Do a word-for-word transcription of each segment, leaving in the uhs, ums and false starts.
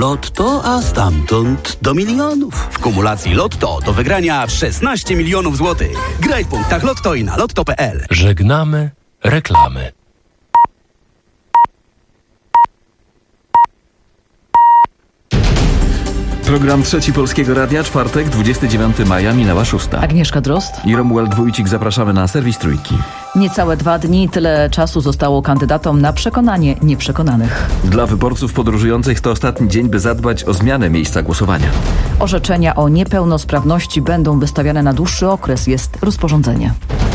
Lotto, a stamtąd do milionów. W kumulacji Lotto do wygrania szesnaście milionów złotych. Graj w punktach Lotto i na lotto kropka p l. Żegnamy reklamy. Program Trzeci Polskiego Radia, czwartek, dwudziestego dziewiątego maja, minęła szósta. Agnieszka Drozd I Romuald Wójcik, zapraszamy na serwis Trójki. Niecałe dwa dni, tyle czasu zostało kandydatom na przekonanie nieprzekonanych. Dla wyborców podróżujących to ostatni dzień, by zadbać o zmianę miejsca głosowania. Orzeczenia o niepełnosprawności będą wystawiane na dłuższy okres, jest rozporządzenie.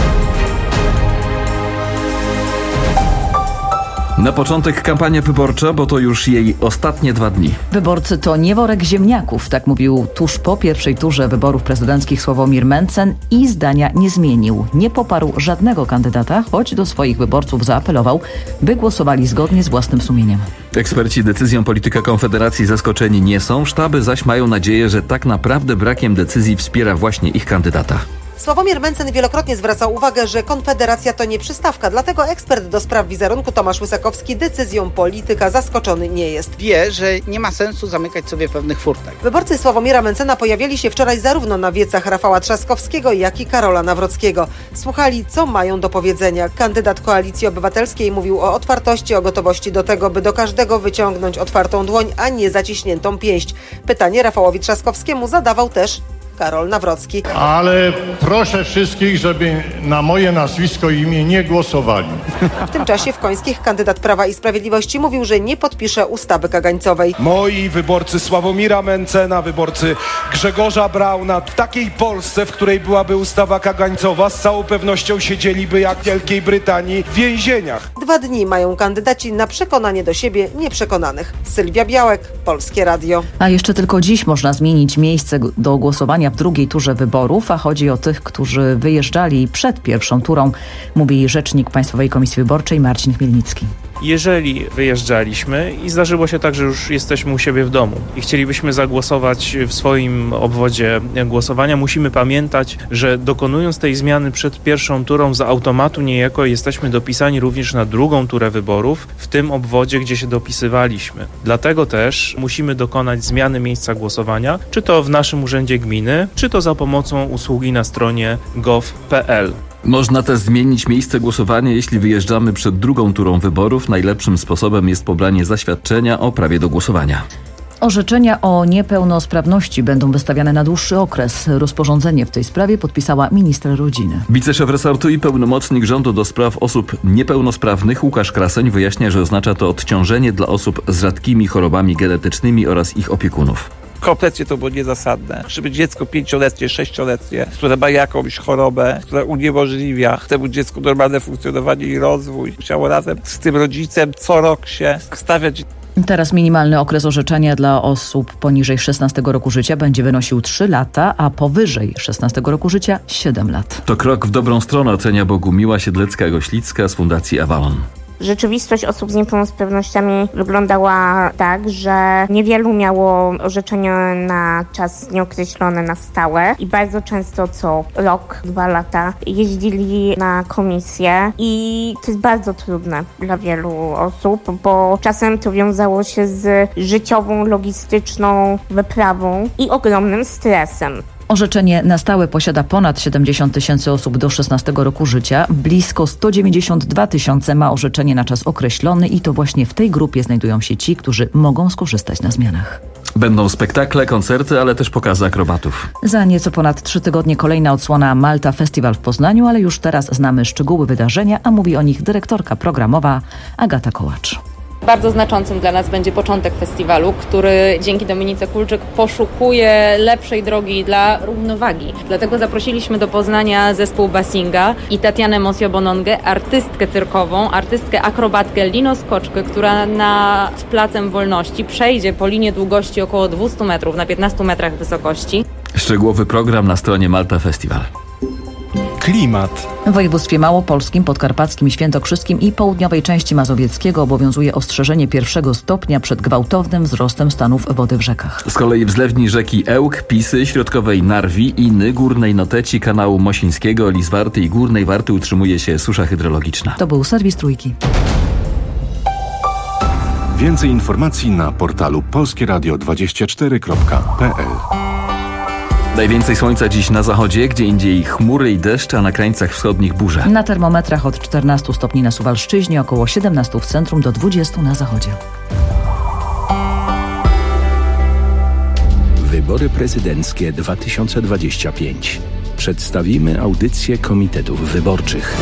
Na początek kampania wyborcza, bo to już jej ostatnie dwa dni. Wyborcy to nie worek ziemniaków, tak mówił tuż po pierwszej turze wyborów prezydenckich Sławomir Mencen i zdania nie zmienił. Nie poparł żadnego kandydata, choć do swoich wyborców zaapelował, by głosowali zgodnie z własnym sumieniem. Eksperci decyzją polityka Konfederacji zaskoczeni nie są, sztaby zaś mają nadzieję, że tak naprawdę brakiem decyzji wspiera właśnie ich kandydata. Sławomir Mencen wielokrotnie zwracał uwagę, że Konfederacja to nie przystawka, dlatego ekspert do spraw wizerunku Tomasz Łysakowski decyzją polityka zaskoczony nie jest. Wie, że nie ma sensu zamykać sobie pewnych furtek. Wyborcy Sławomira Mencena pojawili się wczoraj zarówno na wiecach Rafała Trzaskowskiego, jak i Karola Nawrockiego. Słuchali, co mają do powiedzenia. Kandydat Koalicji Obywatelskiej mówił o otwartości, o gotowości do tego, by do każdego wyciągnąć otwartą dłoń, a nie zaciśniętą pięść. Pytanie Rafałowi Trzaskowskiemu zadawał też Karol Nawrocki. Ale proszę wszystkich, żeby na moje nazwisko i imię nie głosowali. W tym czasie w Końskich kandydat Prawa i Sprawiedliwości mówił, że nie podpisze ustawy kagańcowej. Moi wyborcy Sławomira Mencena, wyborcy Grzegorza Brauna, w takiej Polsce, w której byłaby ustawa kagańcowa, z całą pewnością siedzieliby jak w Wielkiej Brytanii w więzieniach. Dwa dni mają kandydaci na przekonanie do siebie nieprzekonanych. Sylwia Białek, Polskie Radio. A jeszcze tylko dziś można zmienić miejsce do głosowania w drugiej turze wyborów, a chodzi o tych, którzy wyjeżdżali przed pierwszą turą, mówi rzecznik Państwowej Komisji Wyborczej Marcin Chmielnicki. Jeżeli wyjeżdżaliśmy i zdarzyło się tak, że już jesteśmy u siebie w domu i chcielibyśmy zagłosować w swoim obwodzie głosowania, musimy pamiętać, że dokonując tej zmiany przed pierwszą turą, z automatu niejako jesteśmy dopisani również na drugą turę wyborów w tym obwodzie, gdzie się dopisywaliśmy. Dlatego też musimy dokonać zmiany miejsca głosowania, czy to w naszym urzędzie gminy, czy to za pomocą usługi na stronie gov kropka p l. Można też zmienić miejsce głosowania, jeśli wyjeżdżamy przed drugą turą wyborów. Najlepszym sposobem jest pobranie zaświadczenia o prawie do głosowania. Orzeczenia o niepełnosprawności będą wystawiane na dłuższy okres. Rozporządzenie w tej sprawie podpisała minister rodziny. Wiceszef resortu i pełnomocnik rządu do spraw osób niepełnosprawnych Łukasz Kraseń wyjaśnia, że oznacza to odciążenie dla osób z rzadkimi chorobami genetycznymi oraz ich opiekunów. Kompletnie to było niezasadne, żeby dziecko pięcioletnie, sześcioletnie, które ma jakąś chorobę, która uniemożliwia temu dziecku normalne funkcjonowanie i rozwój, musiało razem z tym rodzicem co rok się stawiać. Teraz minimalny okres orzeczenia dla osób poniżej szesnastego roku życia będzie wynosił trzy lata, a powyżej szesnastego roku życia siedem lat. To krok w dobrą stronę, ocenia Bogumiła Siedlecka-Goślicka z Fundacji Avalon. Rzeczywistość osób z niepełnosprawnościami wyglądała tak, że niewielu miało orzeczenie na czas nieokreślony na stałe i bardzo często co rok, dwa lata jeździli na komisję i to jest bardzo trudne dla wielu osób, bo czasem to wiązało się z życiową, logistyczną wyprawą i ogromnym stresem. Orzeczenie na stałe posiada ponad siedemdziesiąt tysięcy osób do szesnastego roku życia. Blisko sto dziewięćdziesiąt dwa tysiące ma orzeczenie na czas określony i to właśnie w tej grupie znajdują się ci, którzy mogą skorzystać na zmianach. Będą spektakle, koncerty, ale też pokazy akrobatów. Za nieco ponad trzy tygodnie kolejna odsłona Malta Festival w Poznaniu, ale już teraz znamy szczegóły wydarzenia, a mówi o nich dyrektorka programowa Agata Kołacz. Bardzo znaczącym dla nas będzie początek festiwalu, który dzięki Dominice Kulczyk poszukuje lepszej drogi dla równowagi. Dlatego zaprosiliśmy do Poznania zespół Basinga i Tatianę Mosio-Bonongę, artystkę cyrkową, artystkę akrobatkę Lino Skoczkę, która nad Placem Wolności przejdzie po linie długości około dwieście metrów na piętnastu metrach wysokości. Szczegółowy program na stronie Malta Festival. Klimat. W województwie małopolskim, podkarpackim i świętokrzyskim i południowej części mazowieckiego obowiązuje ostrzeżenie pierwszego stopnia przed gwałtownym wzrostem stanów wody w rzekach. Z kolei w zlewni rzeki Ełk, Pisy, środkowej Narwi, Iny, Górnej Noteci, kanału Mosińskiego, Lizwarty i Górnej Warty utrzymuje się susza hydrologiczna. To był serwis Trójki. Więcej informacji na portalu polskie radio dwadzieścia cztery kropka p l. Najwięcej słońca dziś na zachodzie, gdzie indziej chmury i deszcz, a na krańcach wschodnich burze. Na termometrach od czternastu stopni na Suwalszczyźnie, około siedemnastu w centrum, do dwudziestu na zachodzie. Wybory prezydenckie dwa tysiące dwadzieścia pięć. Przedstawimy audycję komitetów wyborczych.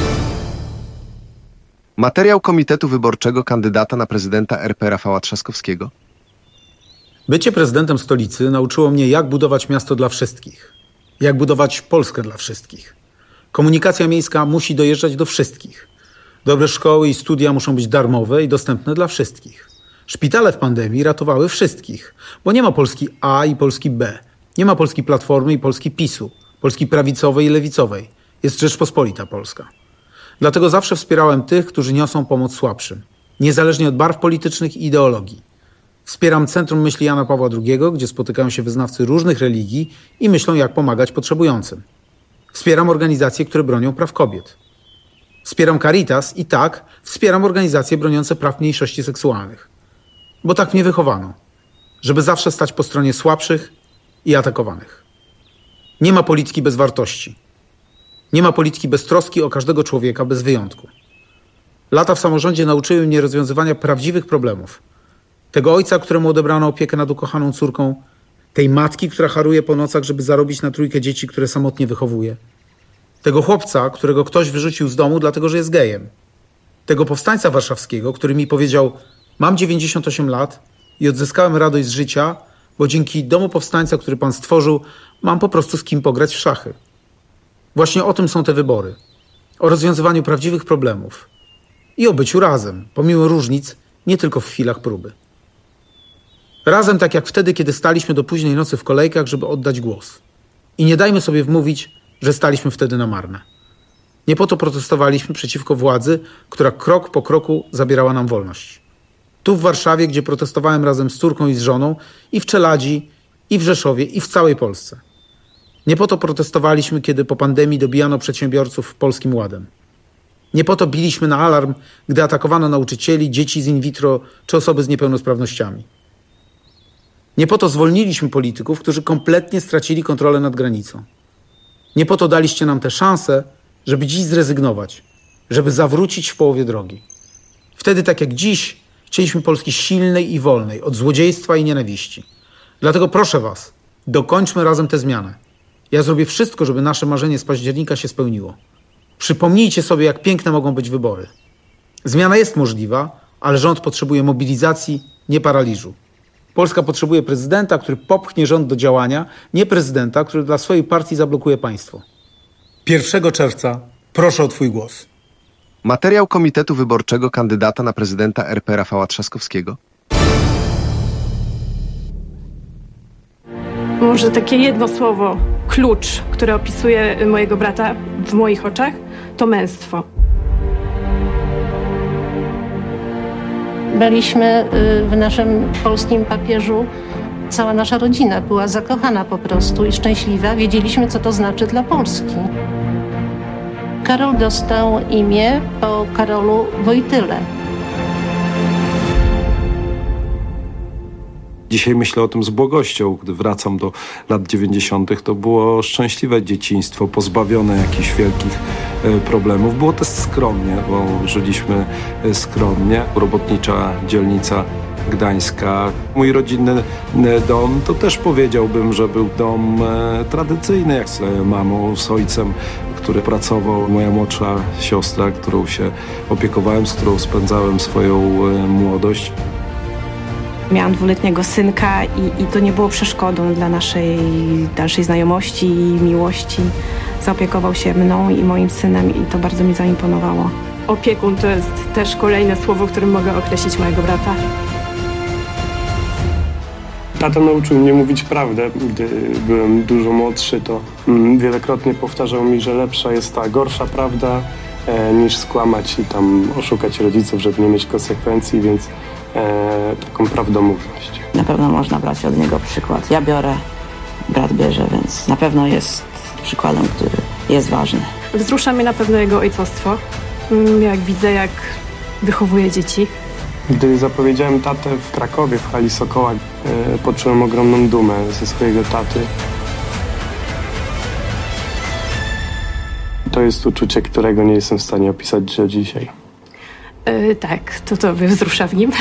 Materiał Komitetu Wyborczego kandydata na prezydenta R P Rafała Trzaskowskiego. Bycie prezydentem stolicy nauczyło mnie, jak budować miasto dla wszystkich. Jak budować Polskę dla wszystkich. Komunikacja miejska musi dojeżdżać do wszystkich. Dobre szkoły i studia muszą być darmowe i dostępne dla wszystkich. Szpitale w pandemii ratowały wszystkich, bo nie ma Polski A i Polski B. Nie ma Polski Platformy i Polski PiSu, Polski prawicowej i lewicowej. Jest Rzeczpospolita Polska. Dlatego zawsze wspierałem tych, którzy niosą pomoc słabszym, niezależnie od barw politycznych i ideologii. Wspieram Centrum Myśli Jana Pawła drugiego, gdzie spotykają się wyznawcy różnych religii i myślą, jak pomagać potrzebującym. Wspieram organizacje, które bronią praw kobiet. Wspieram Caritas i tak, wspieram organizacje broniące praw mniejszości seksualnych. Bo tak mnie wychowano, żeby zawsze stać po stronie słabszych i atakowanych. Nie ma polityki bez wartości. Nie ma polityki bez troski o każdego człowieka bez wyjątku. Lata w samorządzie nauczyły mnie rozwiązywania prawdziwych problemów. Tego ojca, któremu odebrano opiekę nad ukochaną córką, tej matki, która haruje po nocach, żeby zarobić na trójkę dzieci, które samotnie wychowuje. Tego chłopca, którego ktoś wyrzucił z domu, dlatego że jest gejem. Tego powstańca warszawskiego, który mi powiedział: mam dziewięćdziesiąt osiem lat i odzyskałem radość z życia, bo dzięki domu powstańca, który pan stworzył, mam po prostu z kim pograć w szachy. Właśnie o tym są te wybory. O rozwiązywaniu prawdziwych problemów. I o byciu razem, pomimo różnic, nie tylko w chwilach próby. Razem tak jak wtedy, kiedy staliśmy do późnej nocy w kolejkach, żeby oddać głos. I nie dajmy sobie wmówić, że staliśmy wtedy na marne. Nie po to protestowaliśmy przeciwko władzy, która krok po kroku zabierała nam wolność. Tu w Warszawie, gdzie protestowałem razem z córką i z żoną, i w Czeladzi, i w Rzeszowie, i w całej Polsce. Nie po to protestowaliśmy, kiedy po pandemii dobijano przedsiębiorców Polskim Ładem. Nie po to biliśmy na alarm, gdy atakowano nauczycieli, dzieci z in vitro czy osoby z niepełnosprawnościami. Nie po to zwolniliśmy polityków, którzy kompletnie stracili kontrolę nad granicą. Nie po to daliście nam tę szansę, żeby dziś zrezygnować, żeby zawrócić w połowie drogi. Wtedy, tak jak dziś, chcieliśmy Polski silnej i wolnej, od złodziejstwa i nienawiści. Dlatego proszę was, dokończmy razem tę zmianę. Ja zrobię wszystko, żeby nasze marzenie z października się spełniło. Przypomnijcie sobie, jak piękne mogą być wybory. Zmiana jest możliwa, ale rząd potrzebuje mobilizacji, nie paraliżu. Polska potrzebuje prezydenta, który popchnie rząd do działania, nie prezydenta, który dla swojej partii zablokuje państwo. pierwszego czerwca proszę o twój głos. Materiał Komitetu Wyborczego kandydata na prezydenta R P Rafała Trzaskowskiego. Może takie jedno słowo, klucz, które opisuje mojego brata w moich oczach, to męstwo. Byliśmy w naszym polskim papieżu, cała nasza rodzina była zakochana po prostu i szczęśliwa. Wiedzieliśmy, co to znaczy dla Polski. Karol dostał imię po Karolu Wojtyle. Dzisiaj myślę o tym z błogością. Gdy wracam do lat dziewięćdziesiątych, to było szczęśliwe dzieciństwo, pozbawione jakichś wielkich problemów. Było też skromnie, bo żyliśmy skromnie. Robotnicza dzielnica gdańska. Mój rodzinny dom to też powiedziałbym, że był dom tradycyjny, jak z mamą, z ojcem, który pracował, moja młodsza siostra, którą się opiekowałem, z którą spędzałem swoją młodość. Miałam dwuletniego synka i, i to nie było przeszkodą dla naszej dalszej znajomości i miłości. Zaopiekował się mną i moim synem i to bardzo mi zaimponowało. Opiekun to jest też kolejne słowo, którym mogę określić mojego brata. Tata nauczył mnie mówić prawdę. Gdy byłem dużo młodszy, to mm, wielokrotnie powtarzał mi, że lepsza jest ta gorsza prawda e, niż skłamać i tam oszukać rodziców, żeby nie mieć konsekwencji, więc e, taką prawdomówność. Na pewno można brać od niego przykład. Ja biorę, brat bierze, więc na pewno jest przykładem, który jest ważny. Wzrusza mnie na pewno jego ojcostwo. Jak widzę, jak wychowuje dzieci. Gdy zapowiedziałem tatę w Krakowie, w hali Sokoła, e, poczułem ogromną dumę ze swojego taty. To jest uczucie, którego nie jestem w stanie opisać do dzisiaj. Yy, tak, to to mnie wzrusza w nim.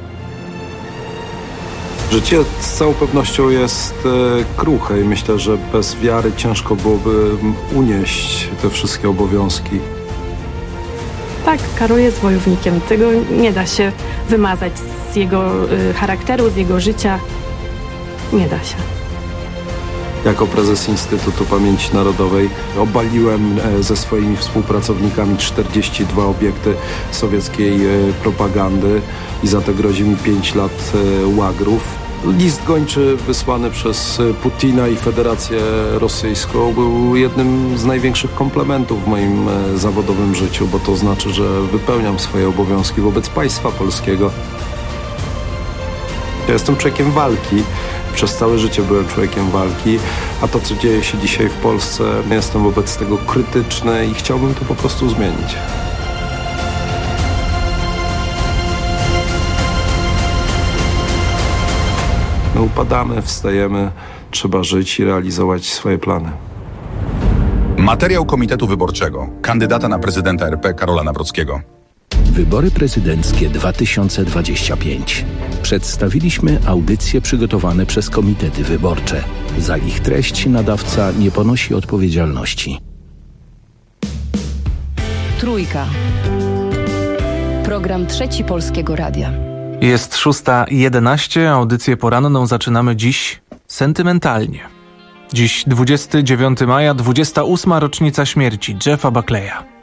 Życie z całą pewnością jest e, kruche i myślę, że bez wiary ciężko byłoby unieść te wszystkie obowiązki. Tak, Karol jest wojownikiem. Tego nie da się wymazać z jego y, charakteru, z jego życia. Nie da się. Jako prezes Instytutu Pamięci Narodowej obaliłem e, ze swoimi współpracownikami czterdzieści dwa obiekty sowieckiej e, propagandy i za to grozi mi pięć lat e, łagrów. List gończy wysłany przez Putina i Federację Rosyjską był jednym z największych komplementów w moim zawodowym życiu, bo to znaczy, że wypełniam swoje obowiązki wobec państwa polskiego. Ja jestem człowiekiem walki. Przez całe życie byłem człowiekiem walki, a to, co dzieje się dzisiaj w Polsce, jestem wobec tego krytyczny i chciałbym to po prostu zmienić. My upadamy, wstajemy, trzeba żyć i realizować swoje plany. Materiał Komitetu Wyborczego. Kandydata na prezydenta R P Karola Nawrockiego. Wybory prezydenckie dwa tysiące dwadzieścia pięć. Przedstawiliśmy audycje przygotowane przez komitety wyborcze. Za ich treść nadawca nie ponosi odpowiedzialności. Trójka. Program Trzeci Polskiego Radia. Jest szósta jedenaście, audycję poranną zaczynamy dziś sentymentalnie. Dziś dwudziestego dziewiątego maja, dwudziesta ósma rocznica śmierci Jeffa Buckleya.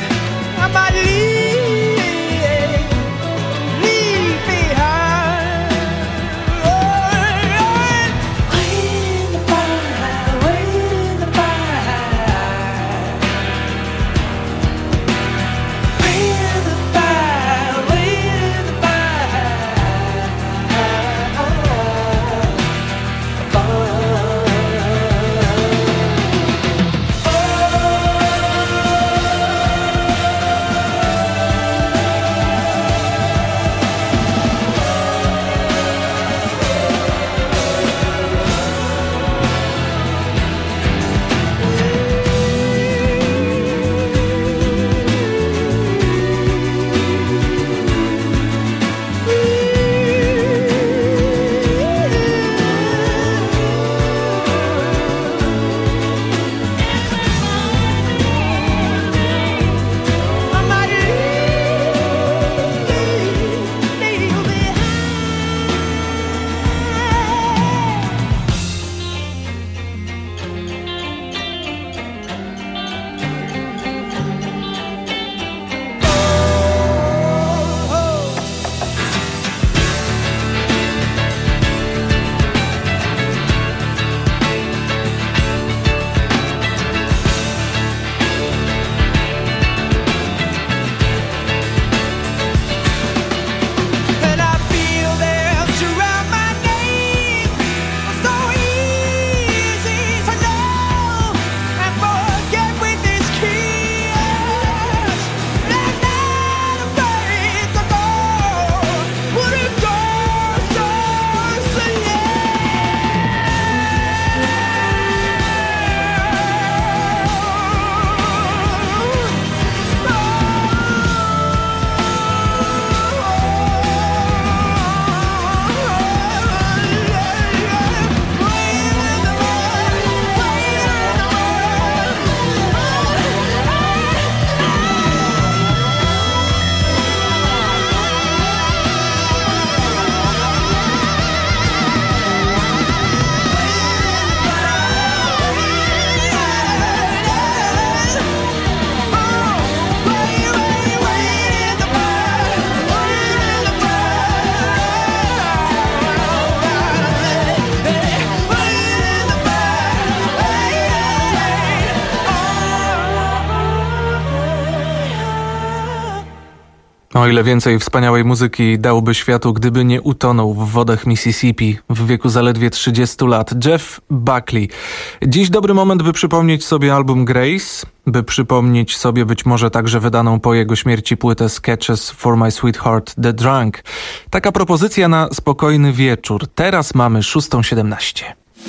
Leave, leave behind. O ile więcej wspaniałej muzyki dałby światu, gdyby nie utonął w wodach Mississippi w wieku zaledwie trzydziestu lat. Jeff Buckley. Dziś dobry moment, by przypomnieć sobie album Grace, by przypomnieć sobie być może także wydaną po jego śmierci płytę Sketches for My Sweetheart The Drunk. Taka propozycja na spokojny wieczór. Teraz mamy szóstą siedemnaście.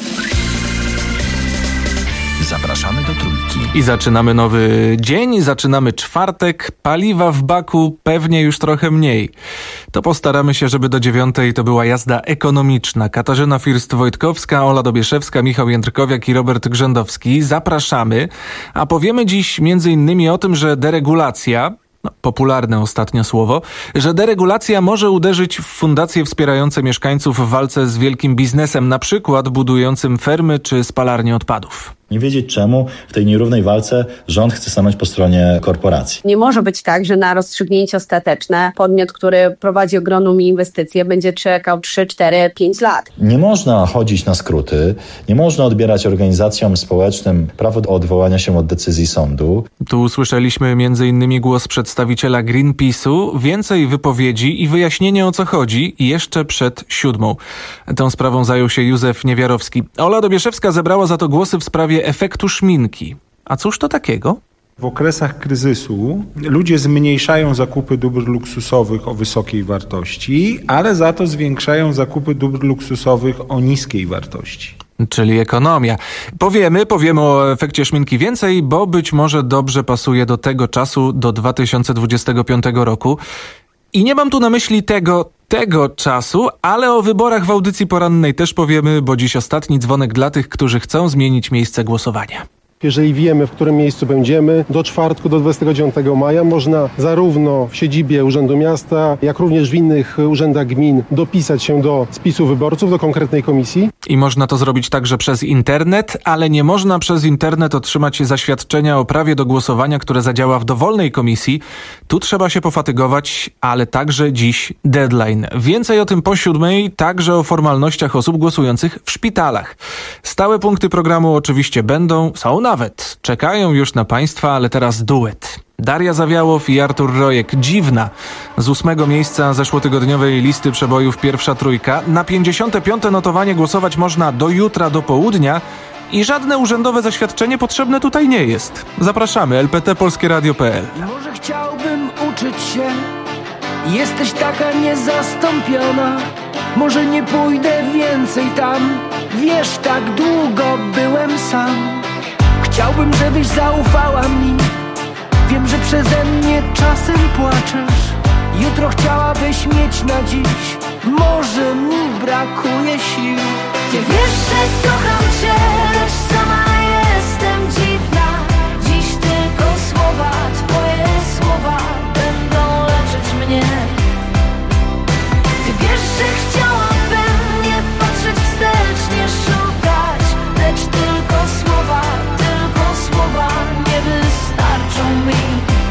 Zapraszamy do Trójki. I zaczynamy nowy dzień, zaczynamy czwartek, paliwa w baku pewnie już trochę mniej. To postaramy się, żeby do dziewiątej to była jazda ekonomiczna. Katarzyna First-Wojtkowska, Ola Dobieszewska, Michał Jędrkowiak i Robert Grzędowski. Zapraszamy, a powiemy dziś między innymi o tym, że deregulacja, no, popularne ostatnio słowo, że deregulacja może uderzyć w fundacje wspierające mieszkańców w walce z wielkim biznesem, na przykład budującym fermy czy spalarnie odpadów. Nie wiedzieć czemu w tej nierównej walce rząd chce stanąć po stronie korporacji. Nie może być tak, że na rozstrzygnięcie ostateczne podmiot, który prowadzi ogromną inwestycję, będzie czekał trzy, cztery, pięć lat. Nie można chodzić na skróty, nie można odbierać organizacjom społecznym prawo do odwołania się od decyzji sądu. Tu usłyszeliśmy między innymi głos przedstawiciela Greenpeace'u, więcej wypowiedzi i wyjaśnienie, o co chodzi jeszcze przed siódmą. Tą sprawą zajął się Józef Niewiarowski. Ola Dobieszewska zebrała za to głosy w sprawie efektu szminki. A cóż to takiego? W okresach kryzysu ludzie zmniejszają zakupy dóbr luksusowych o wysokiej wartości, ale za to zwiększają zakupy dóbr luksusowych o niskiej wartości. Czyli ekonomia. Powiemy, powiemy o efekcie szminki więcej, bo być może dobrze pasuje do tego czasu, do dwa tysiące dwudziestego piątego roku. I nie mam tu na myśli tego, tego czasu, ale o wyborach w audycji porannej też powiemy, bo dziś ostatni dzwonek dla tych, którzy chcą zmienić miejsce głosowania. Jeżeli wiemy, w którym miejscu będziemy, do czwartku, do dwudziestego dziewiątego maja można zarówno w siedzibie Urzędu Miasta, jak również w innych urzędach gmin dopisać się do spisu wyborców, do konkretnej komisji. I można to zrobić także przez internet, ale nie można przez internet otrzymać zaświadczenia o prawie do głosowania, które zadziała w dowolnej komisji. Tu trzeba się pofatygować, ale także dziś deadline. Więcej o tym po siódmej, także o formalnościach osób głosujących w szpitalach. Stałe punkty programu oczywiście będą, są nawet. Czekają już na Państwa, ale teraz duet. Daria Zawiałow i Artur Rojek. Dziwna. Z ósmego miejsca zeszłotygodniowej listy przebojów pierwsza trójka. Na pięćdziesiąte piąte notowanie głosować można do jutra, do południa i żadne urzędowe zaświadczenie potrzebne tutaj nie jest. Zapraszamy. L P T Polskie Radio kropka P L. Może chciałbym uczyć się. Jesteś taka niezastąpiona. Może nie pójdę więcej tam. Wiesz, tak długo byłem sam. Chciałbym, żebyś zaufała mi. Wiem, że przeze mnie czasem płaczesz. Jutro chciałabyś mieć na dziś. Może mi brakuje sił. Ty wiesz, że kocham cię, lecz sama jestem dziwna. Dziś tylko słowa, twoje słowa będą leczyć mnie. Ty wiesz, że chciałabym nie patrzeć wstecz, nie szukać, lecz tylko słowa, tylko słowa nie wystarczą mi.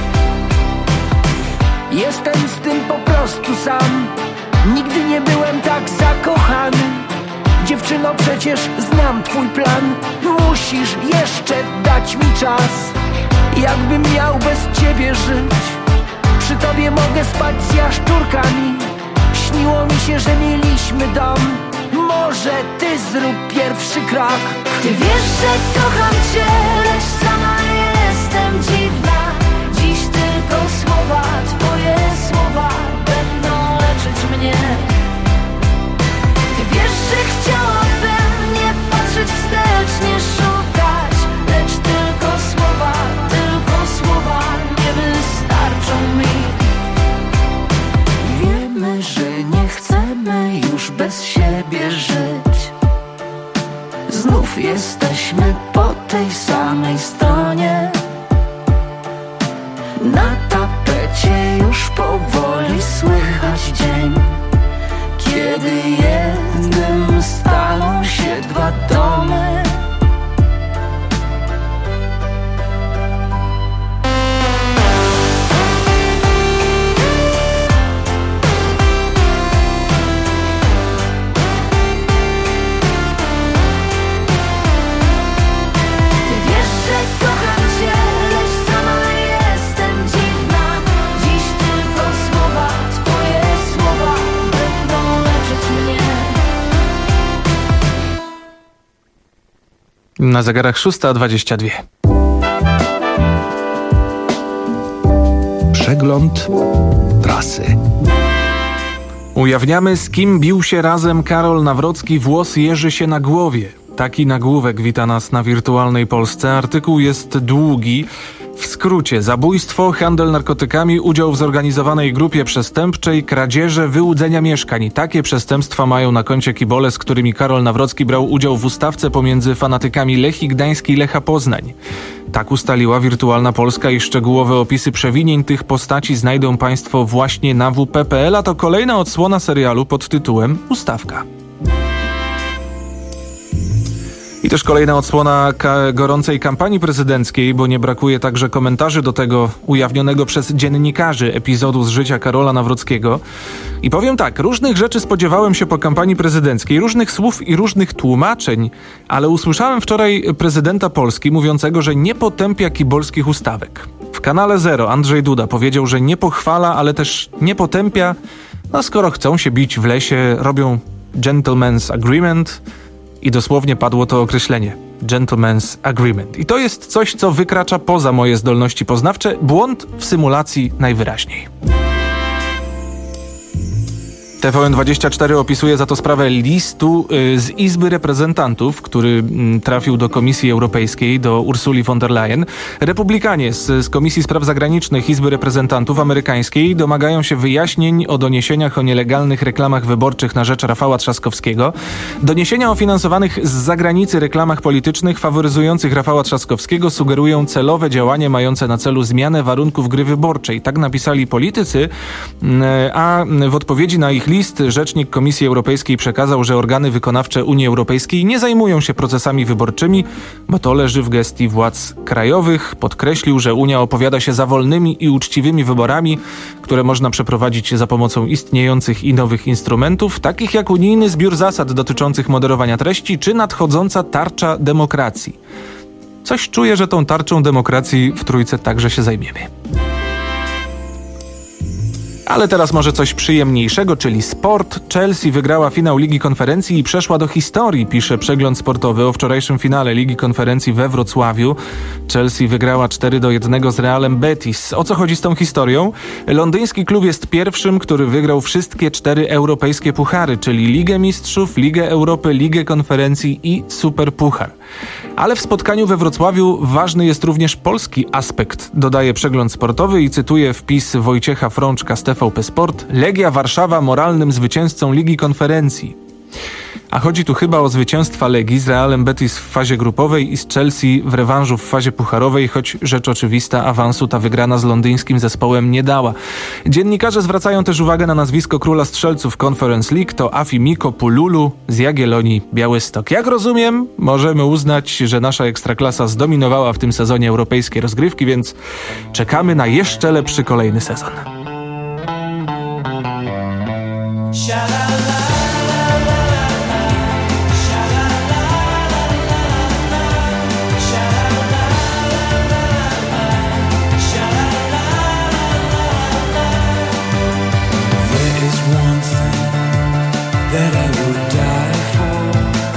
Jestem z tym po prostu sam. Nigdy nie byłem tak zakochany. Dziewczyno, przecież znam twój plan. Musisz jeszcze dać mi czas. Jakbym miał bez ciebie żyć. Przy tobie mogę spać z jaszczurkami. Śniło mi się, że mieliśmy dom. Może ty zrób pierwszy krok. Ty wiesz, że kocham cię, lecz sama jestem dziwna. Dziś tylko słowa, twoje słowa będą leczyć mnie. Ty wiesz, że chciałabym nie patrzeć wstecz, nie szukać, lecz tylko słowa, tylko słowa nie wystarczą mi. Wiemy, że nie chcemy już bez siebie żyć. Znów jesteśmy po tej samej stronie. Na tapecie już powoli słychać dzień, kiedy jednym staną się dwa domy. Ty Na zegarach szósta dwadzieścia dwa. Przegląd prasy. Ujawniamy, z kim bił się razem Karol Nawrocki, włos jeży się na głowie. Taki nagłówek wita nas na Wirtualnej Polsce. Artykuł jest długi. W skrócie: zabójstwo, handel narkotykami, udział w zorganizowanej grupie przestępczej, kradzieże, wyłudzenia mieszkań. Takie przestępstwa mają na koncie kibole, z którymi Karol Nawrocki brał udział w ustawce pomiędzy fanatykami Lechii Gdańsk i Lecha Poznań. Tak ustaliła Wirtualna Polska i szczegółowe opisy przewinień tych postaci znajdą Państwo właśnie na w p kropka p l, a to kolejna odsłona serialu pod tytułem Ustawka. I też kolejna odsłona ka- gorącej kampanii prezydenckiej, bo nie brakuje także komentarzy do tego ujawnionego przez dziennikarzy epizodu z życia Karola Nawrockiego. I powiem tak, różnych rzeczy spodziewałem się po kampanii prezydenckiej, różnych słów i różnych tłumaczeń, ale usłyszałem wczoraj prezydenta Polski mówiącego, że nie potępia kibolskich ustawek. W kanale Zero Andrzej Duda powiedział, że nie pochwala, ale też nie potępia. No skoro chcą się bić w lesie, robią gentleman's agreement. I dosłownie padło to określenie. Gentleman's Agreement. I to jest coś, co wykracza poza moje zdolności poznawcze. Błąd w symulacji najwyraźniej. T V N dwadzieścia cztery opisuje za to sprawę listu y, z Izby Reprezentantów, który y, trafił do Komisji Europejskiej, do Ursuli von der Leyen. Republikanie z, z Komisji Spraw Zagranicznych Izby Reprezentantów amerykańskiej domagają się wyjaśnień o doniesieniach o nielegalnych reklamach wyborczych na rzecz Rafała Trzaskowskiego. Doniesienia o finansowanych z zagranicy reklamach politycznych faworyzujących Rafała Trzaskowskiego sugerują celowe działanie mające na celu zmianę warunków gry wyborczej. Tak napisali politycy, y, a w odpowiedzi na ich list rzecznik Komisji Europejskiej przekazał, że organy wykonawcze Unii Europejskiej nie zajmują się procesami wyborczymi, bo to leży w gestii władz krajowych. Podkreślił, że Unia opowiada się za wolnymi i uczciwymi wyborami, które można przeprowadzić za pomocą istniejących i nowych instrumentów, takich jak unijny zbiór zasad dotyczących moderowania treści czy nadchodząca tarcza demokracji. Coś czuję, że tą tarczą demokracji w Trójce także się zajmiemy. Ale teraz może coś przyjemniejszego, czyli sport. Chelsea wygrała finał Ligi Konferencji i przeszła do historii, pisze Przegląd Sportowy o wczorajszym finale Ligi Konferencji we Wrocławiu. Chelsea wygrała cztery do jednego z Realem Betis. O co chodzi z tą historią? Londyński klub jest pierwszym, który wygrał wszystkie cztery europejskie puchary, czyli Ligę Mistrzów, Ligę Europy, Ligę Konferencji i Superpuchar. Ale w spotkaniu we Wrocławiu ważny jest również polski aspekt, dodaje Przegląd Sportowy i cytuję wpis Wojciecha Frączka z T V P Sport. Legia Warszawa moralnym zwycięzcą Ligi Konferencji. A chodzi tu chyba o zwycięstwa Legii z Realem Betis w fazie grupowej i z Chelsea w rewanżu w fazie pucharowej, choć rzecz oczywista, awansu ta wygrana z londyńskim zespołem nie dała. Dziennikarze zwracają też uwagę na nazwisko króla strzelców Conference League, to Afimiko Pululu z Jagiellonii Białystok. Jak rozumiem, możemy uznać, że nasza ekstraklasa zdominowała w tym sezonie europejskie rozgrywki, więc czekamy na jeszcze lepszy kolejny sezon. That I would die for.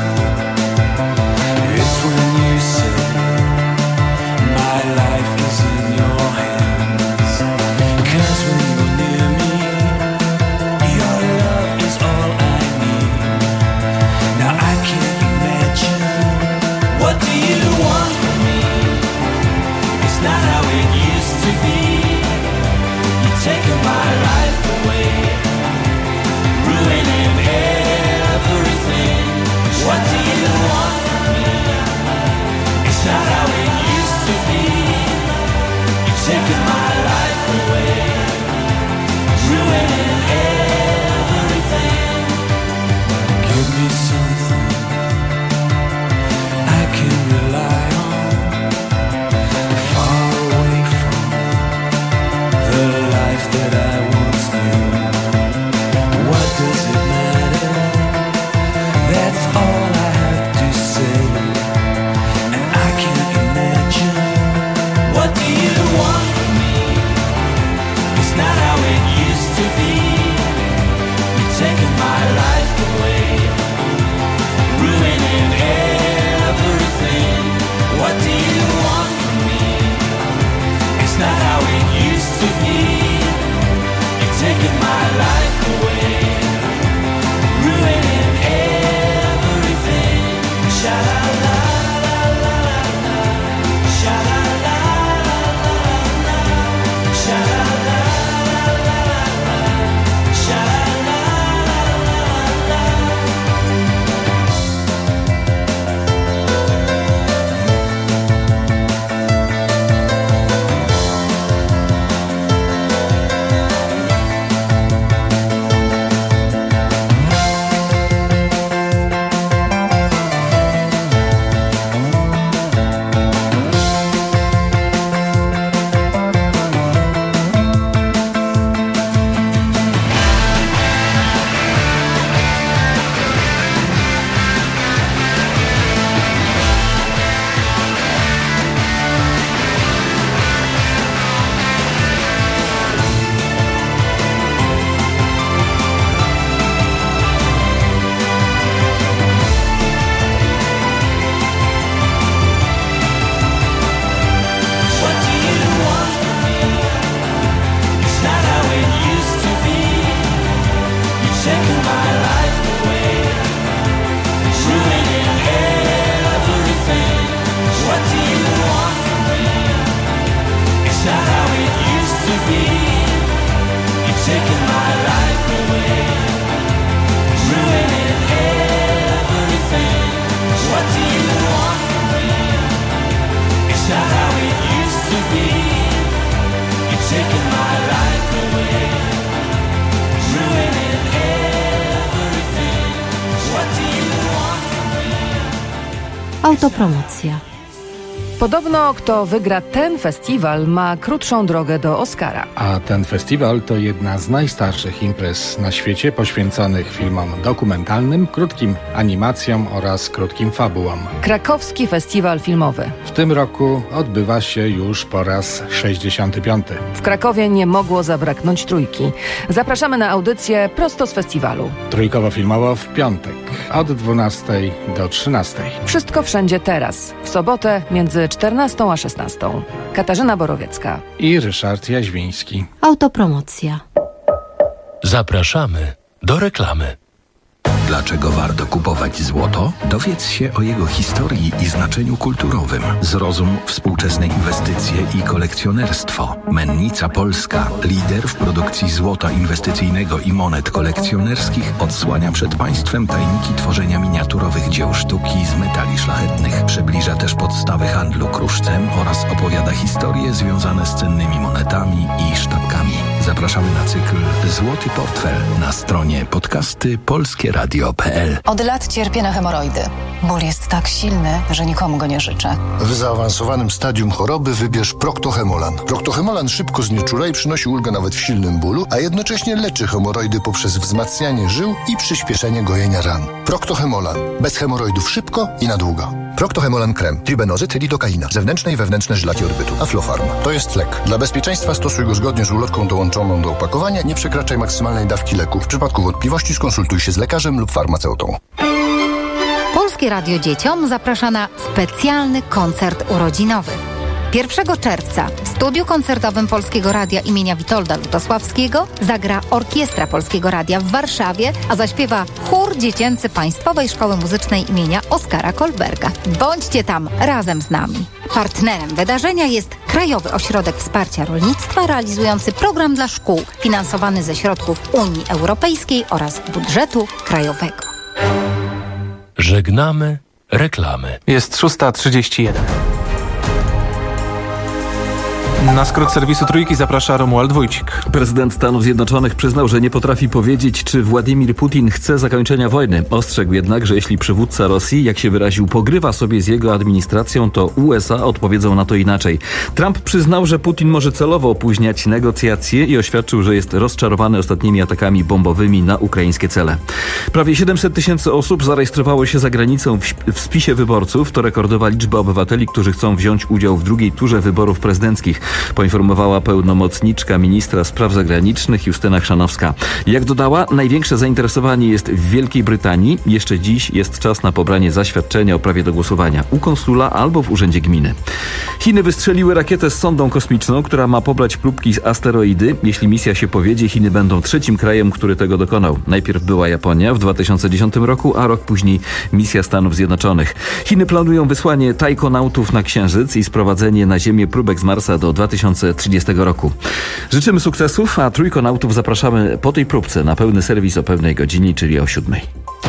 It's when you say my life is in your hands. 'Cause when you're near me, your love is all I need. Now I can't imagine, what do you want from me? It's not how it used to be. You're taking my life away, ruining everything. What do you want from me? It's not how it used to be. You're taking my life away, ruining everything. Give me something I can rely on, far away from the life that I once knew. What does it matter? That's all I have to say. And I can't imagine, what do you want from me? Autopromocja. Podobno kto wygra ten festiwal, ma krótszą drogę do Oscara. A ten festiwal to jedna z najstarszych imprez na świecie poświęconych filmom dokumentalnym, krótkim animacjom oraz krótkim fabułom. Krakowski Festiwal Filmowy. W tym roku odbywa się już po raz sześćdziesiąty piąty. W Krakowie nie mogło zabraknąć trójki. Zapraszamy na audycję prosto z festiwalu. Trójkowo-filmowo w piątek od dwunastej do trzynastej. Wszystko wszędzie teraz. W sobotę między czternastą a szesnastą. Katarzyna Borowiecka i Ryszard Jaźwiński. Autopromocja. Zapraszamy do reklamy. Dlaczego warto kupować złoto? Dowiedz się o jego historii i znaczeniu kulturowym. Zrozum współczesne inwestycje i kolekcjonerstwo. Mennica Polska, lider w produkcji złota inwestycyjnego i monet kolekcjonerskich, odsłania przed Państwem tajniki tworzenia miniaturowych dzieł sztuki z metali szlachetnych. Przybliża też podstawy handlu kruszcem oraz opowiada historie związane z cennymi monetami i sztabkami. Zapraszamy na cykl Złoty Portfel na stronie podcasty polskie radio kropka p l. Od lat cierpię na hemoroidy. Ból jest tak silny, że nikomu go nie życzę. W zaawansowanym stadium choroby wybierz Proctohemolan. Proctohemolan szybko znieczula i przynosi ulgę nawet w silnym bólu, a jednocześnie leczy hemoroidy poprzez wzmacnianie żył i przyspieszenie gojenia ran. Proctohemolan. Bez hemoroidów szybko i na długo. Proctohemolan krem, tribenozyt, lidokaina, zewnętrzne i wewnętrzne żylaki odbytu, Aflofarm. To jest lek. Dla bezpieczeństwa stosuj go zgodnie z ulotką dołączoną do opakowania. Nie przekraczaj maksymalnej dawki leku. W przypadku wątpliwości skonsultuj się z lekarzem lub farmaceutą. Polskie Radio Dzieciom zaprasza na specjalny koncert urodzinowy. pierwszego czerwca w studiu koncertowym Polskiego Radia imienia Witolda Lutosławskiego zagra Orkiestra Polskiego Radia w Warszawie, a zaśpiewa chór dziecięcy Państwowej Szkoły Muzycznej imienia Oskara Kolberga. Bądźcie tam razem z nami. Partnerem wydarzenia jest Krajowy Ośrodek Wsparcia Rolnictwa realizujący program dla szkół finansowany ze środków Unii Europejskiej oraz budżetu krajowego. Żegnamy reklamy. Jest szósta trzydzieści jeden. Na skrót serwisu Trójki zaprasza Romuald Wójcik. Prezydent Stanów Zjednoczonych przyznał, że nie potrafi powiedzieć, czy Władimir Putin chce zakończenia wojny. Ostrzegł jednak, że jeśli przywódca Rosji, jak się wyraził, pogrywa sobie z jego administracją, to U S A odpowiedzą na to inaczej. Trump przyznał, że Putin może celowo opóźniać negocjacje i oświadczył, że jest rozczarowany ostatnimi atakami bombowymi na ukraińskie cele. Prawie siedemset tysięcy osób zarejestrowało się za granicą w spisie wyborców. To rekordowa liczba obywateli, którzy chcą wziąć udział w drugiej turze wyborów prezydenckich, poinformowała pełnomocniczka ministra spraw zagranicznych Justyna Chrzanowska. Jak dodała, największe zainteresowanie jest w Wielkiej Brytanii. Jeszcze dziś jest czas na pobranie zaświadczenia o prawie do głosowania u konsula albo w urzędzie gminy. Chiny wystrzeliły rakietę z sondą kosmiczną, która ma pobrać próbki z asteroidy. Jeśli misja się powiedzie, Chiny będą trzecim krajem, który tego dokonał. Najpierw była Japonia w dwa tysiące dziesiątym roku, a rok później misja Stanów Zjednoczonych. Chiny planują wysłanie tajkonautów na Księżyc i sprowadzenie na Ziemię próbek z Marsa do dwa tysiące trzydziestego roku. Życzymy sukcesów, a trójkonautów zapraszamy po tej próbce na pełny serwis o pewnej godzinie, czyli o siódmej.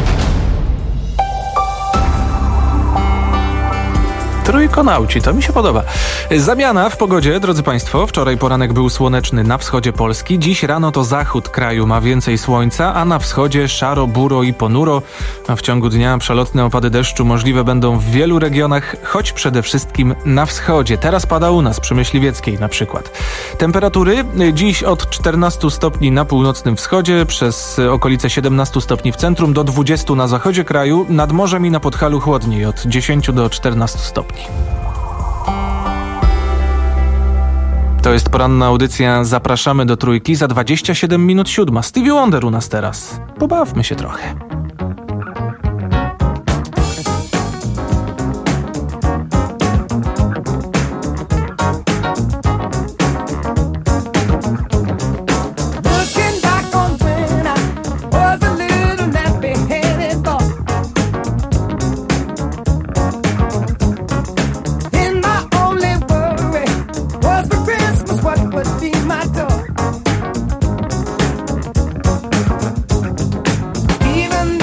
Trójkonauci, to mi się podoba. Zamiana w pogodzie, drodzy Państwo. Wczoraj poranek był słoneczny na wschodzie Polski. Dziś rano to zachód kraju ma więcej słońca, a na wschodzie szaro, buro i ponuro. A w ciągu dnia przelotne opady deszczu możliwe będą w wielu regionach, choć przede wszystkim na wschodzie. Teraz pada u nas, przy Myśliwieckiej na przykład. Temperatury dziś od czternastu stopni na północnym wschodzie, przez okolice siedemnastu stopni w centrum, do dwudziestu na zachodzie kraju, nad morzem i na Podhalu chłodniej, od dziesięciu do czternastu stopni. To jest poranna audycja. Zapraszamy do Trójki za dwadzieścia siedem minut siódma. Stevie Wonder u nas teraz. Pobawmy się trochę. Even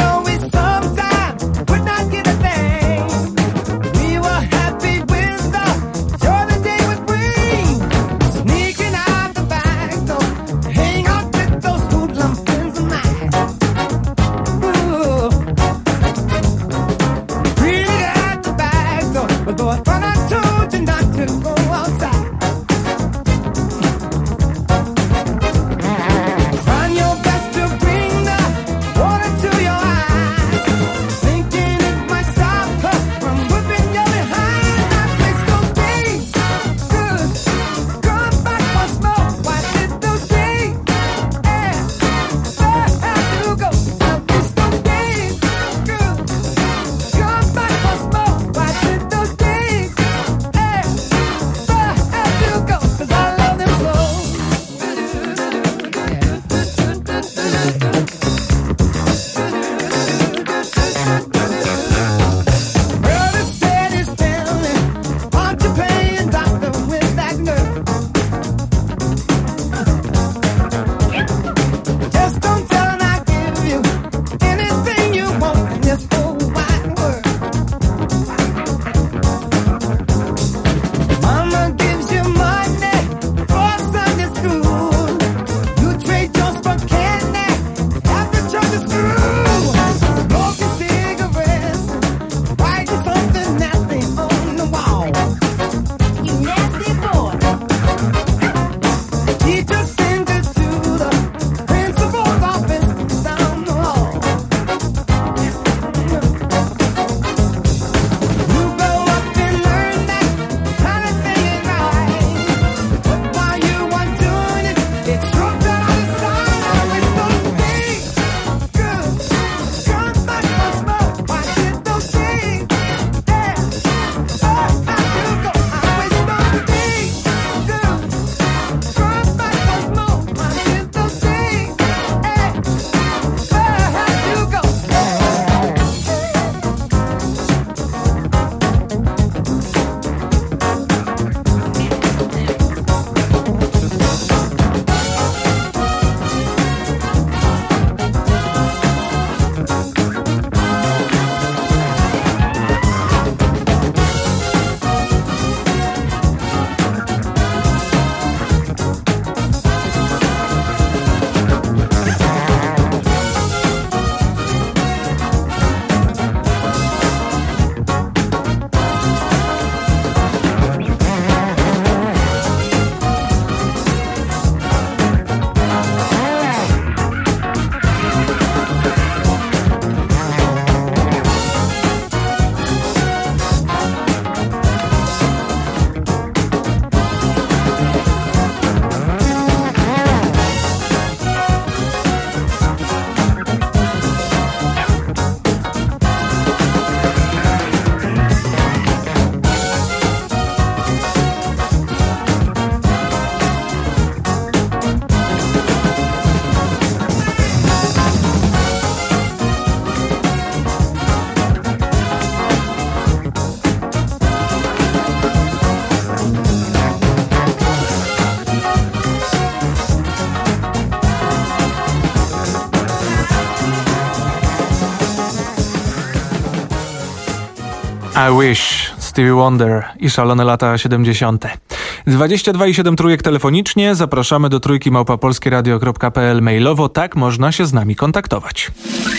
I Wish, Stevie Wonder i szalone lata siedemdziesiąte. dwadzieścia dwa i siedem trójek telefonicznie. Zapraszamy do trójki małpa polskieradio kropka p l mailowo. Tak można się z nami kontaktować.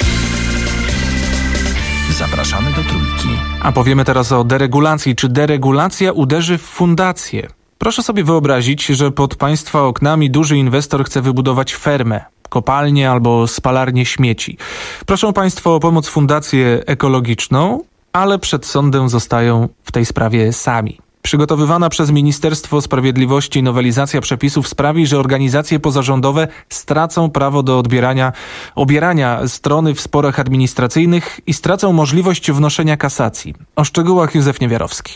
Zapraszamy do trójki. A powiemy teraz o deregulacji. Czy deregulacja uderzy w fundacje? Proszę sobie wyobrazić, że pod państwa oknami duży inwestor chce wybudować fermę, kopalnię albo spalarnię śmieci. Proszą państwo o pomoc fundację ekologiczną, ale przed sądem zostają w tej sprawie sami. Przygotowywana przez Ministerstwo Sprawiedliwości nowelizacja przepisów sprawi, że organizacje pozarządowe stracą prawo do odbierania, obierania strony w sporach administracyjnych i stracą możliwość wnoszenia kasacji. O szczegółach Józef Niewiarowski.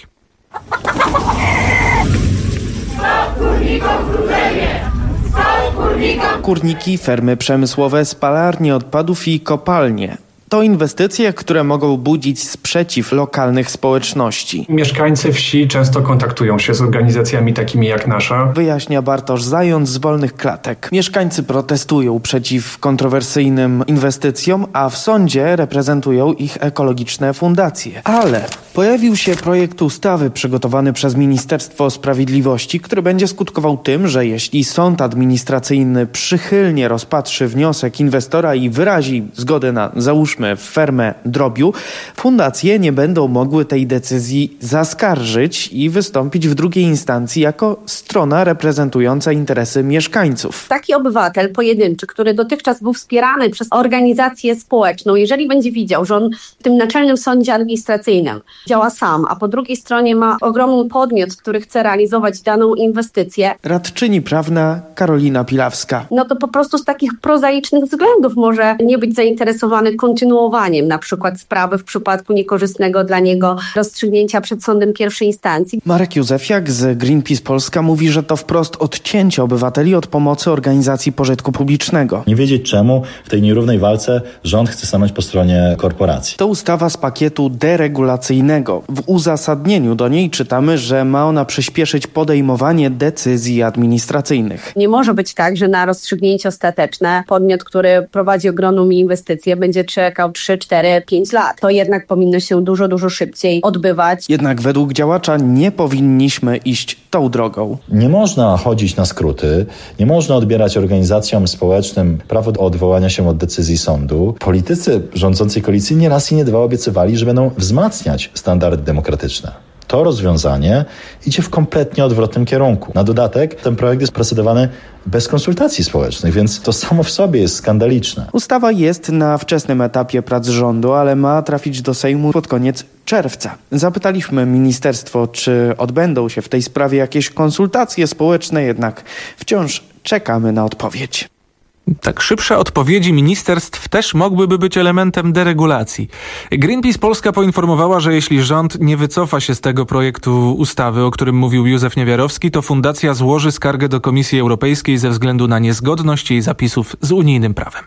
Kurniki, fermy przemysłowe, spalarnie odpadów i kopalnie. To inwestycje, które mogą budzić sprzeciw lokalnych społeczności. Mieszkańcy wsi często kontaktują się z organizacjami takimi jak nasza. Wyjaśnia Bartosz Zając z Wolnych Klatek. Mieszkańcy protestują przeciw kontrowersyjnym inwestycjom, a w sądzie reprezentują ich ekologiczne fundacje. Ale pojawił się projekt ustawy przygotowany przez Ministerstwo Sprawiedliwości, który będzie skutkował tym, że jeśli sąd administracyjny przychylnie rozpatrzy wniosek inwestora i wyrazi zgodę na, załóżmy, w fermę drobiu, fundacje nie będą mogły tej decyzji zaskarżyć i wystąpić w drugiej instancji jako strona reprezentująca interesy mieszkańców. Taki obywatel pojedynczy, który dotychczas był wspierany przez organizację społeczną, jeżeli będzie widział, że on w tym naczelnym sądzie administracyjnym działa sam, a po drugiej stronie ma ogromny podmiot, który chce realizować daną inwestycję. Radczyni prawna Karolina Pilawska. No to po prostu z takich prozaicznych względów może nie być zainteresowany kontynuowaniem na przykład sprawy w przypadku niekorzystnego dla niego rozstrzygnięcia przed sądem pierwszej instancji. Marek Józefiak z Greenpeace Polska mówi, że to wprost odcięcie obywateli od pomocy organizacji pożytku publicznego. Nie wiedzieć czemu w tej nierównej walce rząd chce stanąć po stronie korporacji. To ustawa z pakietu deregulacyjnego. W uzasadnieniu do niej czytamy, że ma ona przyspieszyć podejmowanie decyzji administracyjnych. Nie może być tak, że na rozstrzygnięcie ostateczne podmiot, który prowadzi ogromną inwestycję, będzie czekał trzy, cztery, pięć lat. To jednak powinno się dużo, dużo szybciej odbywać. Jednak według działacza nie powinniśmy iść tą drogą. Nie można chodzić na skróty, nie można odbierać organizacjom społecznym prawo do odwołania się od decyzji sądu. Politycy rządzącej koalicji nie raz i nie dwa obiecywali, że będą wzmacniać standardy demokratyczne. To rozwiązanie idzie w kompletnie odwrotnym kierunku. Na dodatek ten projekt jest procedowany bez konsultacji społecznych, więc to samo w sobie jest skandaliczne. Ustawa jest na wczesnym etapie prac rządu, ale ma trafić do Sejmu pod koniec czerwca. Zapytaliśmy ministerstwo, czy odbędą się w tej sprawie jakieś konsultacje społeczne, jednak wciąż czekamy na odpowiedź. Tak szybsze odpowiedzi ministerstw też mogłyby być elementem deregulacji. Greenpeace Polska poinformowała, że jeśli rząd nie wycofa się z tego projektu ustawy, o którym mówił Józef Niewiarowski, to fundacja złoży skargę do Komisji Europejskiej ze względu na niezgodność jej zapisów z unijnym prawem.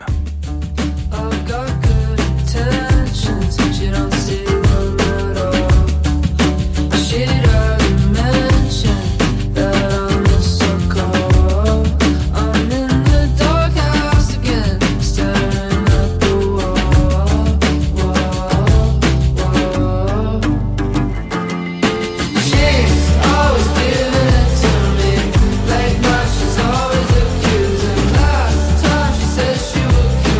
Like my she's always accusing. Last time she said she would kill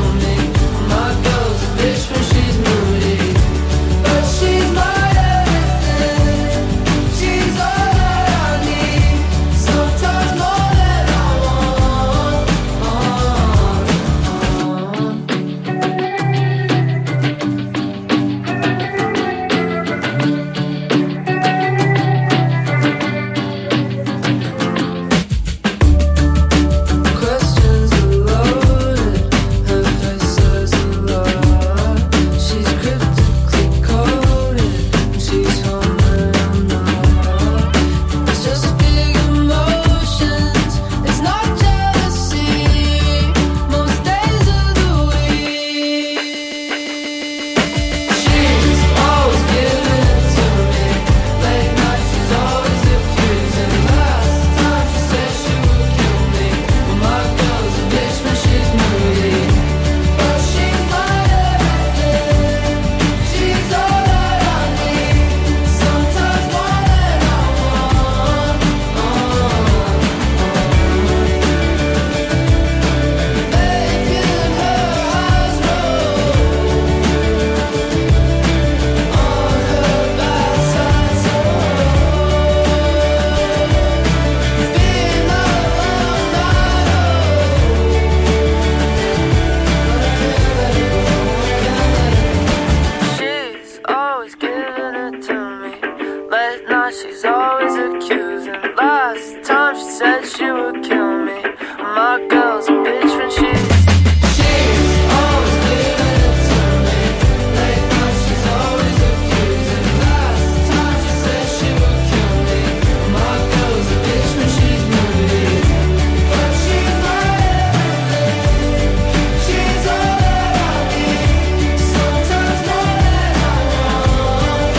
always accusing. Last time she said she would kill me. My girl's a bitch when she's She's always doing it to me. Late night she's always accusing. Last time she said she would kill me. My girl's a bitch when she's moving. But she's my everything. She's all that I need. Sometimes more than I want.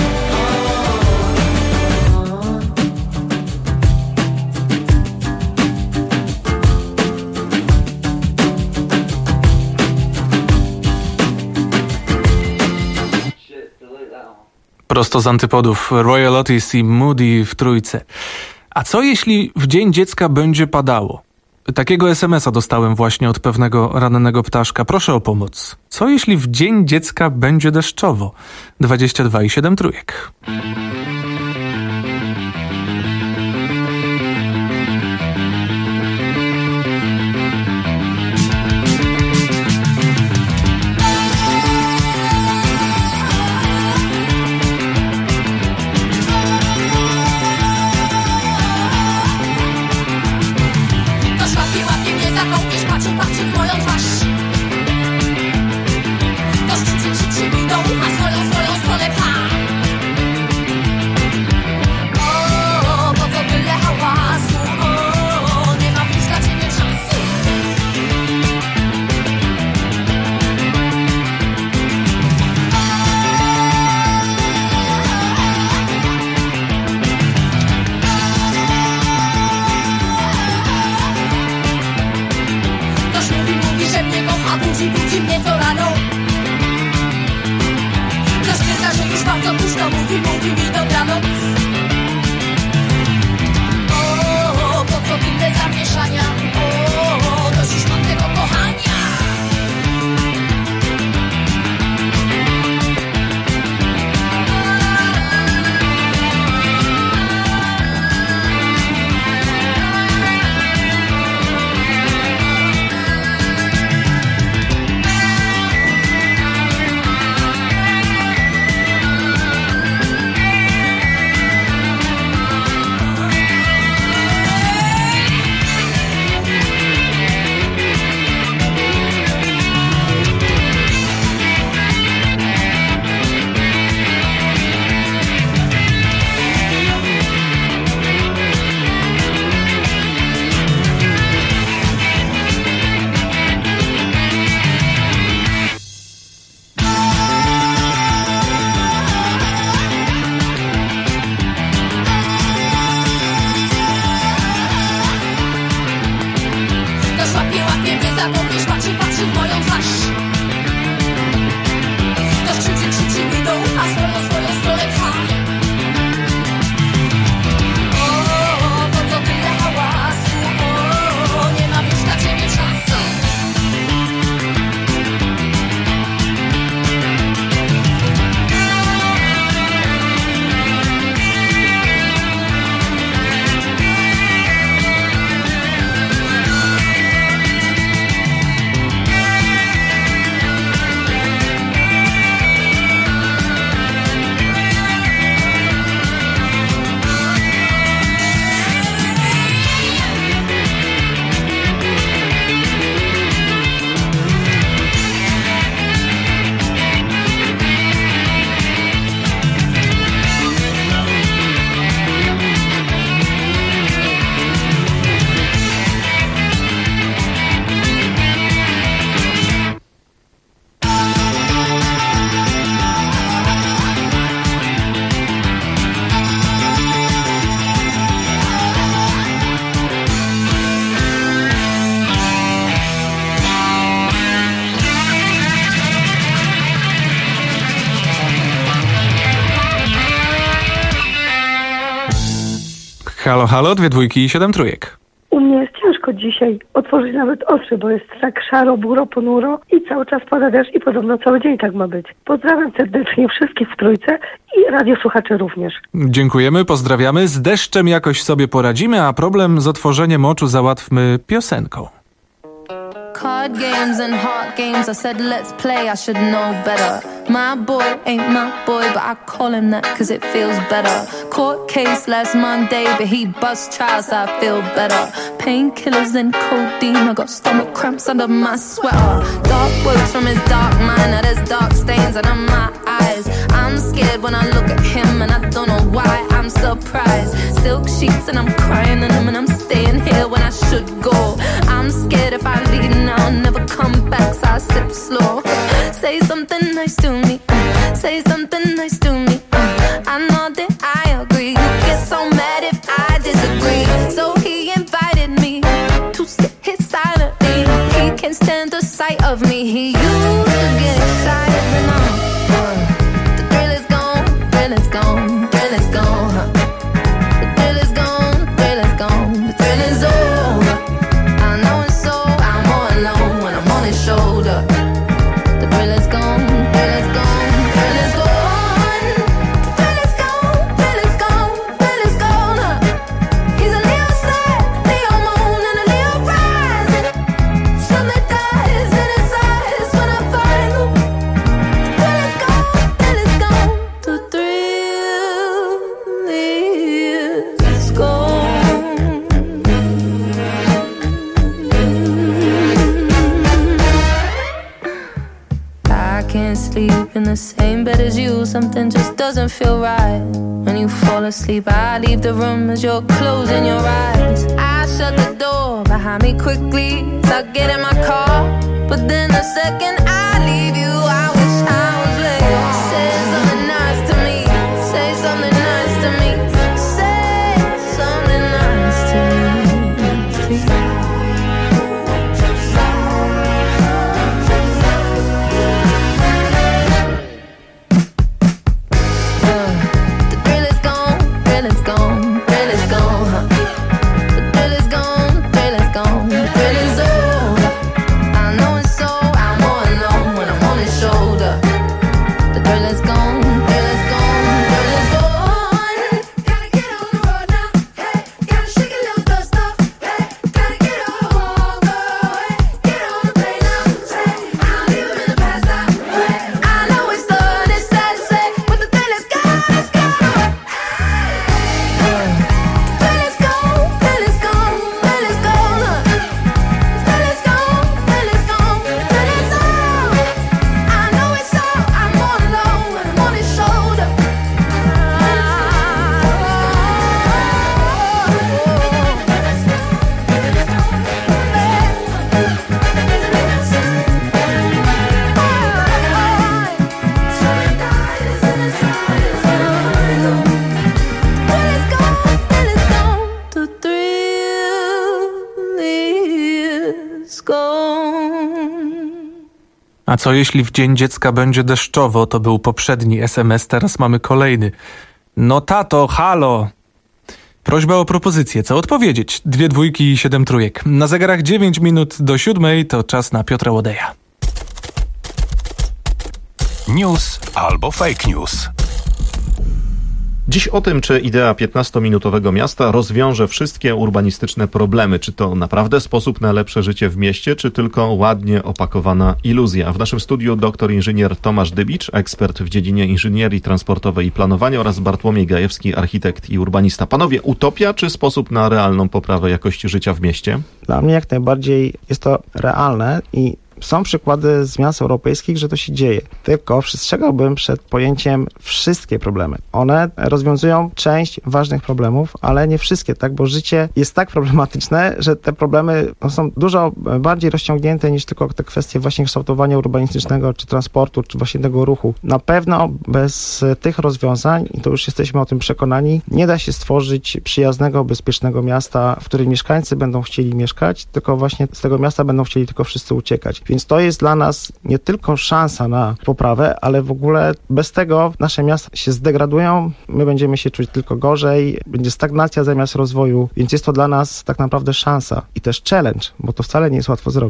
Prosto z antypodów Royal Otis i Moody w trójce. A co jeśli w Dzień Dziecka będzie padało? Takiego es em es a dostałem właśnie od pewnego rannego ptaszka. Proszę o pomoc. Co jeśli w Dzień Dziecka będzie deszczowo? dwadzieścia dwa i siedem trójek. Halo, halo, dwie dwójki i siedem trójek. U mnie jest ciężko dzisiaj otworzyć nawet oczy, bo jest tak szaro, buro, ponuro i cały czas pada deszcz i podobno cały dzień tak ma być. Pozdrawiam serdecznie wszystkich w trójce i radiosłuchaczy również. Dziękujemy, pozdrawiamy. Z deszczem jakoś sobie poradzimy, a problem z otworzeniem oczu załatwmy piosenką. card games and heart games. I said let's play, I should know better. My boy ain't my boy, but I call him that cause it feels better. Court case last Monday, but he bust trials, so I feel better. Painkillers and codeine, I got stomach cramps under my sweater. Dark words from his dark mind, now there's dark stains under my eyes. I'm scared when I look at him and I don't know why I'm surprised. Silk sheets and I'm crying in them and I'm staying here when I should go. I'm scared if I leave now I'll never come back, so I sip slow. Say something nice to me, uh, say something nice to me, uh, I know that I agree. You get so mad if I disagree. So he invited me to sit here silently. He can't stand the sight of me. He used to get excited when I'm uh, the thrill is gone, thrill is gone, thrill is gone, huh? The thrill is gone, thrill is gone, the thrill is over. I know it's so, I'm all alone when I'm on his shoulder. The thrill is gone, thrill is gone, thrill is gone. The thrill is gone, thrill is gone, thrill is gone, huh? He's a Leo sun, Leo moon, and a Leo rising. Sun that dies in his eyes when I find him. The thrill is gone, thrill is gone. The thrill is gone. I can't sleep in the same bed as you. Something just doesn't feel right. When you fall asleep, I leave the room as you're closing your eyes. I shut the door behind me quickly, so I get in my car. But then the second I leave you, I wish I was late. Say something nice to me, say something nice to me, say something nice to me, please. The thrill is gone, thrill is gone, thrill is gone, huh? The thrill is gone, thrill is gone, the thrill is over. I know it's so, I'm all alone when I'm on his shoulder. The thrill is gone, thrill is gone, thrill is gone. Gotta get on the road now, hey, gotta shake a little dust off, hey, gotta get on the wall, go, hey, get on the plane now, say, I'll leave him in the past now, hey. I know it's done, it's sad to say, but the thrill is gone, it's gone. Thrill is gone, thrill is gone, thrill is gone, huh? Thrill is gone, thrill is gone, thrill is over. I know it's so, I'm all alone when I'm on his shoulder. The thrill is gone. A co jeśli w Dzień Dziecka będzie deszczowo? To był poprzedni es em es, teraz mamy kolejny. No tato, halo! Prośba o propozycję, co odpowiedzieć? Dwie dwójki i siedem trójek. Na zegarach dziewięć minut do siódmej, to czas na Piotra Łodeja. News albo fake news. Dziś o tym, czy idea piętnastominutowego miasta rozwiąże wszystkie urbanistyczne problemy. Czy to naprawdę sposób na lepsze życie w mieście, czy tylko ładnie opakowana iluzja. W naszym studiu doktor inżynier Tomasz Dybicz, ekspert w dziedzinie inżynierii transportowej i planowania, oraz Bartłomiej Gajewski, architekt i urbanista. Panowie, utopia czy sposób na realną poprawę jakości życia w mieście? Dla mnie jak najbardziej jest to realne i są przykłady z miast europejskich, że to się dzieje. Tylko przestrzegałbym przed pojęciem wszystkie problemy. One rozwiązują część ważnych problemów, ale nie wszystkie, tak? Bo życie jest tak problematyczne, że te problemy są dużo bardziej rozciągnięte niż tylko te kwestie właśnie kształtowania urbanistycznego, czy transportu, czy właśnie tego ruchu. Na pewno bez tych rozwiązań, i to już jesteśmy o tym przekonani, nie da się stworzyć przyjaznego, bezpiecznego miasta, w którym mieszkańcy będą chcieli mieszkać, tylko właśnie z tego miasta będą chcieli tylko wszyscy uciekać. Więc to jest dla nas nie tylko szansa na poprawę, ale w ogóle bez tego nasze miasta się zdegradują, my będziemy się czuć tylko gorzej, będzie stagnacja zamiast rozwoju, więc jest to dla nas tak naprawdę szansa i też challenge, bo to wcale nie jest łatwo zrobić.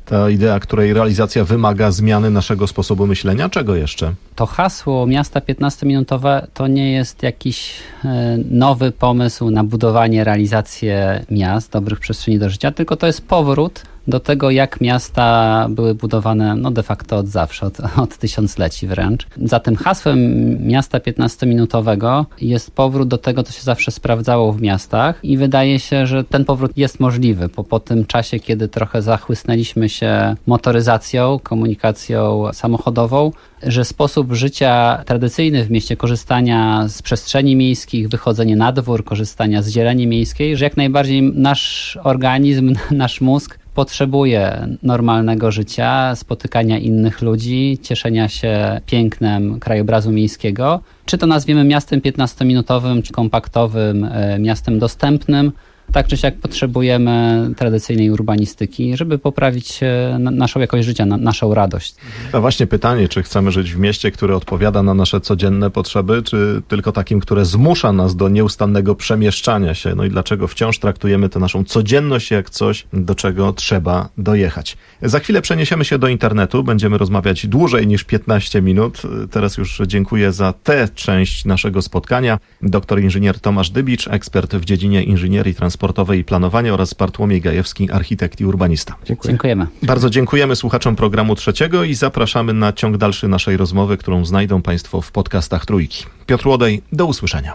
Ta idea, której realizacja wymaga zmiany naszego sposobu myślenia. Czego jeszcze? To hasło miasta piętnastominutowe to nie jest jakiś nowy pomysł na budowanie, realizację miast, dobrych przestrzeni do życia, tylko to jest powrót do tego, jak miasta były budowane no de facto od zawsze, od, od tysiącleci wręcz. Za tym hasłem miasta piętnastominutowego jest powrót do tego, co się zawsze sprawdzało w miastach i wydaje się, że ten powrót jest możliwy po, po tym czasie, kiedy trochę zachłysnęliśmy się motoryzacją, komunikacją samochodową, że sposób życia tradycyjny w mieście, korzystania z przestrzeni miejskich, wychodzenie na dwór, korzystania z zieleni miejskiej, że jak najbardziej nasz organizm, nasz mózg potrzebuje normalnego życia, spotykania innych ludzi, cieszenia się pięknem krajobrazu miejskiego. Czy to nazwiemy miastem piętnastominutowym, czy kompaktowym, miastem dostępnym, tak czy siak potrzebujemy tradycyjnej urbanistyki, żeby poprawić naszą jakość życia, naszą radość. A właśnie pytanie, czy chcemy żyć w mieście, które odpowiada na nasze codzienne potrzeby, czy tylko takim, które zmusza nas do nieustannego przemieszczania się? No i dlaczego wciąż traktujemy tę naszą codzienność jak coś, do czego trzeba dojechać? Za chwilę przeniesiemy się do internetu, będziemy rozmawiać dłużej niż piętnaście minut. Teraz już dziękuję za tę część naszego spotkania. Doktor inżynier Tomasz Dybicz, ekspert w dziedzinie inżynierii transportowej i planowania oraz Bartłomiej Gajewski, architekt i urbanista. Dziękuję. Dziękujemy. Bardzo dziękujemy słuchaczom programu Trzeciego i zapraszamy na ciąg dalszy naszej rozmowy, którą znajdą Państwo w podcastach Trójki. Piotr Łodej, do usłyszenia.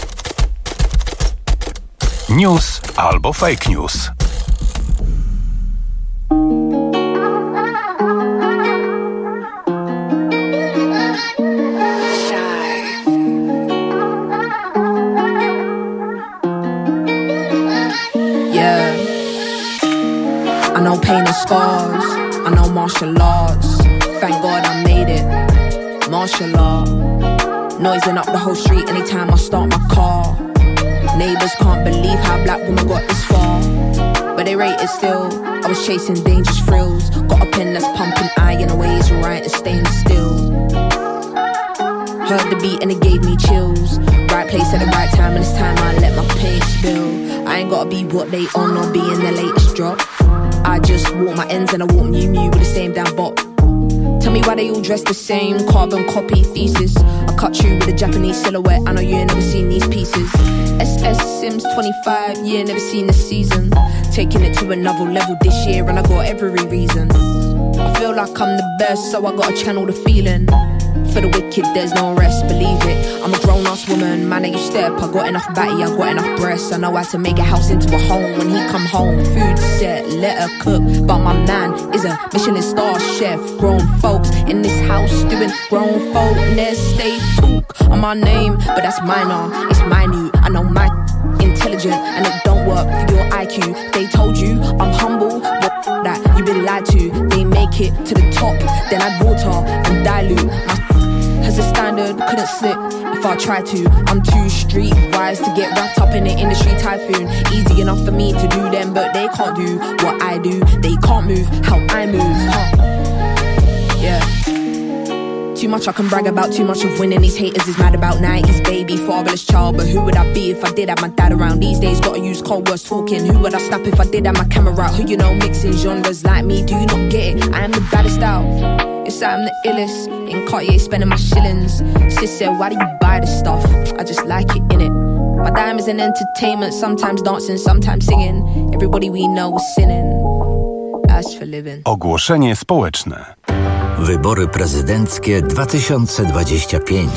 News albo fake news. I know pain and scars, I know martial arts. Thank God I made it, martial law. Noising up the whole street anytime I start my car. Neighbors can't believe how black women got this far, but they rate it still. I was chasing dangerous thrills. Got a pen that's pumping iron away, it's right and staying still. Heard the beat and it gave me chills. Right place at the right time and it's time I let my pain spill. I ain't gotta be what they on or be in the latest drop. I just walk my ends and I walk Miu Miu with the same damn bop. Tell me why they all dress the same, carbon copy thesis. I cut you with a Japanese silhouette, I know you ain't never seen these pieces. S S Sims twenty-five, yeah, never seen this season. Taking it to another level this year and I got every reason. I feel like I'm the best, so I gotta channel the feeling. For the wicked, there's no rest, believe it. I'm a grown-ass woman, man, you step. I got enough batty, I got enough breasts. I know how to make a house into a home. When he come home, food set, let her cook. But my man is a Michelin star chef. Grown folks in this house doing grown folkness. They talk on my name, but that's minor, it's minute. I know my intelligent and it don't work for your I Q. They told you I'm humble, but that you've been lied to. They make it to the top, then add water and dilute. My has a standard, couldn't slip if I tried to. I'm too streetwise to get wrapped up in the industry typhoon. Easy enough for me to do them, but they can't do what I do. They can't move how I move, huh? Yeah. Too much I can brag about, too much of winning. These haters is mad about nineties baby, fatherless child. But who would I be if I did have my dad around? These days gotta use cold words talking. Who would I snap if I did have my camera out? Who you know mixing genres like me, do you not get it? I am the baddest out. Yes, I'm the illest. In Cartier spending my shillings. Sis said, why do you buy this stuff? I just like it, innit? My dime is an entertainment. Sometimes dancing, sometimes singing. Everybody we know is sinning. As for living. Ogłoszenie społeczne. Wybory prezydenckie dwa tysiące dwadzieścia pięć.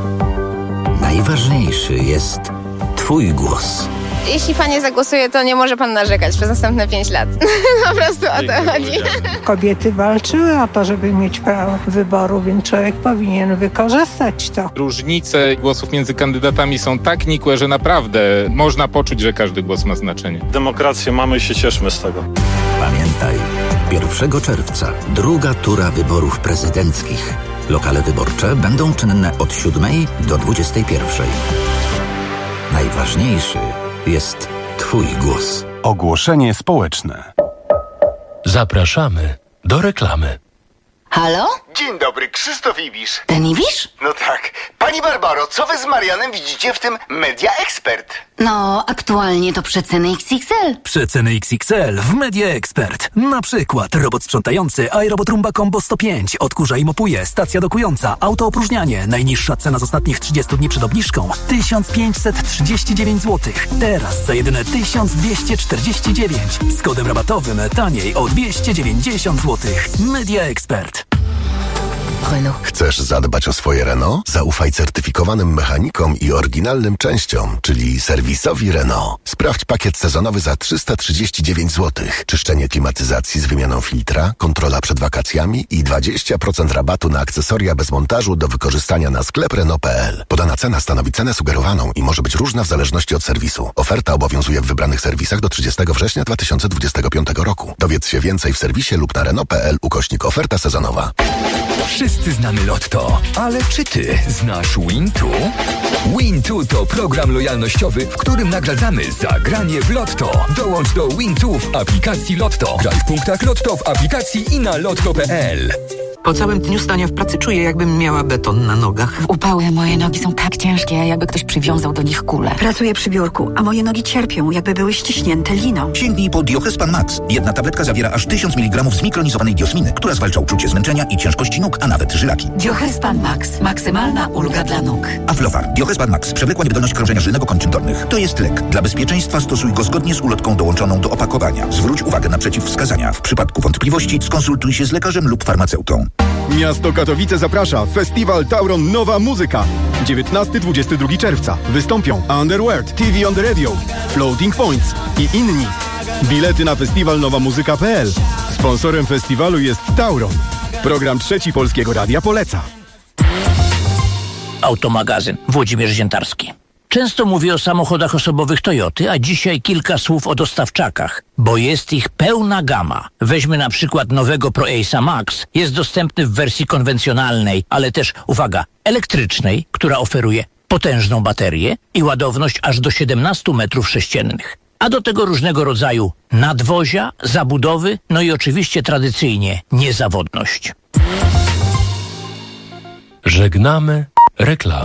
Najważniejszy jest Twój głos. Jeśli pan nie zagłosuje, to nie może pan narzekać przez następne pięć lat. Po prostu o to chodzi. Kobiety walczyły o to, żeby mieć prawo wyboru, więc człowiek powinien wykorzystać to. Różnice głosów między kandydatami są tak nikłe, że naprawdę można poczuć, że każdy głos ma znaczenie. Demokrację mamy i się cieszmy z tego. Pamiętaj, pierwszego czerwca druga tura wyborów prezydenckich. Lokale wyborcze będą czynne od siódmej do dwudziestej pierwszej. Najważniejszy jest Twój głos. Ogłoszenie społeczne. Zapraszamy do reklamy. Halo? Dzień dobry, Krzysztof Ibisz. Ten Ibisz? No tak. Pani Barbaro, co wy z Marianem widzicie w tym Media Expert? No, aktualnie to przeceny X X L. Przeceny X X L w Media Expert. Na przykład robot sprzątający iRobot Roomba Combo sto pięć, odkurza i mopuje, stacja dokująca, autoopróżnianie. Najniższa cena z ostatnich trzydziestu dni przed obniżką tysiąc pięćset trzydzieści dziewięć złotych. Teraz za jedyne tysiąc dwieście czterdzieści dziewięć. Z kodem rabatowym taniej o dwieście dziewięćdziesiąt złotych. Media Expert. Renault. Chcesz zadbać o swoje Renault? Zaufaj certyfikowanym mechanikom i oryginalnym częściom, czyli serwisowi Renault. Sprawdź pakiet sezonowy za trzysta trzydzieści dziewięć złotych. Czyszczenie klimatyzacji z wymianą filtra, kontrola przed wakacjami i dwadzieścia procent rabatu na akcesoria bez montażu do wykorzystania na sklep Renault kropka p l. Podana cena stanowi cenę sugerowaną i może być różna w zależności od serwisu. Oferta obowiązuje w wybranych serwisach do trzydziestego września dwa tysiące dwudziestego piątego roku. Dowiedz się więcej w serwisie lub na Renault kropka p l ukośnik oferta sezonowa. Wszyscy znamy Lotto, ale czy ty znasz Wintu? Wintu to program lojalnościowy, w którym nagradzamy za granie w Lotto. Dołącz do Wintu w aplikacji Lotto. Graj w punktach Lotto w aplikacji i na lotto kropka p l. Po całym dniu stania w pracy czuję, jakbym miała beton na nogach. W upały moje nogi są tak ciężkie, jakby ktoś przywiązał do nich kulę. Pracuję przy biurku, a moje nogi cierpią, jakby były ściśnięte liną. Sięgnij po Diochespan Max. Jedna tabletka zawiera aż tysiąc miligramów zmikronizowanej diosminy, która zwalcza uczucie zmęczenia i ciężkości nóg, a nawet żylaki. Diochespan Max. Maksymalna ulga dla nóg. Aflofar. Diochespan Max. Przewlekła niewydolność krążenia żylnego kończyn dolnych. To jest lek. Dla bezpieczeństwa stosuj go zgodnie z ulotką dołączoną do opakowania. Zwróć uwagę na przeciwwskazania. W przypadku wątpliwości skonsultuj się z lekarzem lub farmaceutą. Miasto Katowice zaprasza. Festiwal Tauron Nowa Muzyka. dziewiętnastego do dwudziestego drugiego czerwca. Wystąpią Underworld, T V on the Radio, Floating Points i inni. Bilety na festiwal nowa muzyka kropka p l. Sponsorem festiwalu jest Tauron. Program Trzeci Polskiego Radia poleca. Automagazyn. Włodzimierz Ziętarski. Często mówię o samochodach osobowych Toyoty, a dzisiaj kilka słów o dostawczakach, bo jest ich pełna gama. Weźmy na przykład nowego Pro Ace'a Max. Jest dostępny w wersji konwencjonalnej, ale też, uwaga, elektrycznej, która oferuje potężną baterię i ładowność aż do siedemnaście metrów sześciennych. A do tego różnego rodzaju nadwozia, zabudowy, no i oczywiście tradycyjnie niezawodność. Żegnamy reklamę.